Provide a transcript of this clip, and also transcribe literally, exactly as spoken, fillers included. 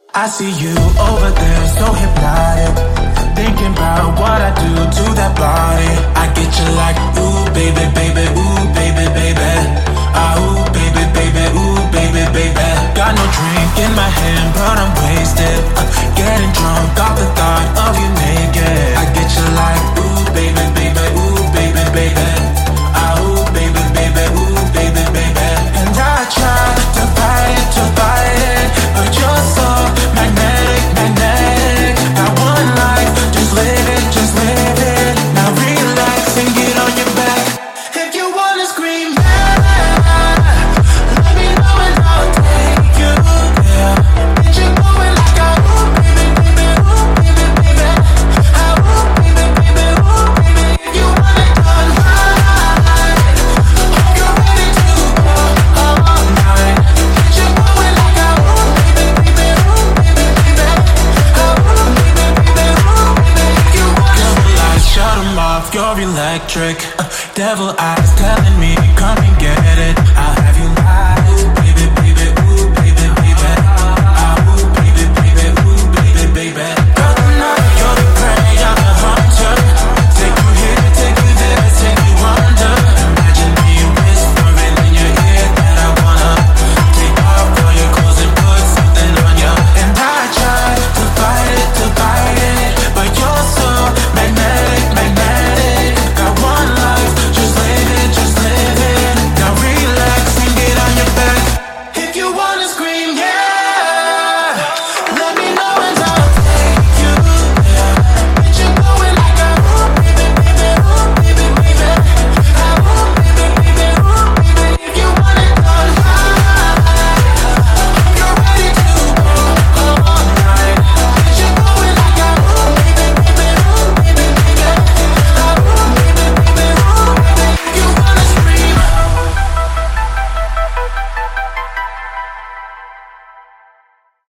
I see you over there, so hypnotic. Thinking about what I do to that body. I get you like, ooh, baby, baby, ooh, baby, baby. Ah, ooh, baby, baby, ooh, baby, baby. Got no drink in my hand, but I'm wasted. uh, Getting drunk off the thought of you naked. I get you like, ooh, baby, baby, ooh, baby, baby. Ah, ooh, baby, baby, ooh, baby, baby. And I try to fight it, to fight it, but you're so magnetic, magnetic. Got one life, just live it, just live it. Now relax and get on your back. If you wanna scream, yeah, let me know and I'll take you there. Get you going like a ooh, baby, baby, ooh, baby, baby. Ah, ooh, baby, baby, ooh, baby. If you want it done right, hope you're ready to go all night. Get you going like a ooh, baby, baby, ooh, baby, baby. Ah, ooh, baby, baby, ooh, baby. If you want it, devil eyes, shut 'em off, you're electric. uh, Devil eyes telling me, come and get it.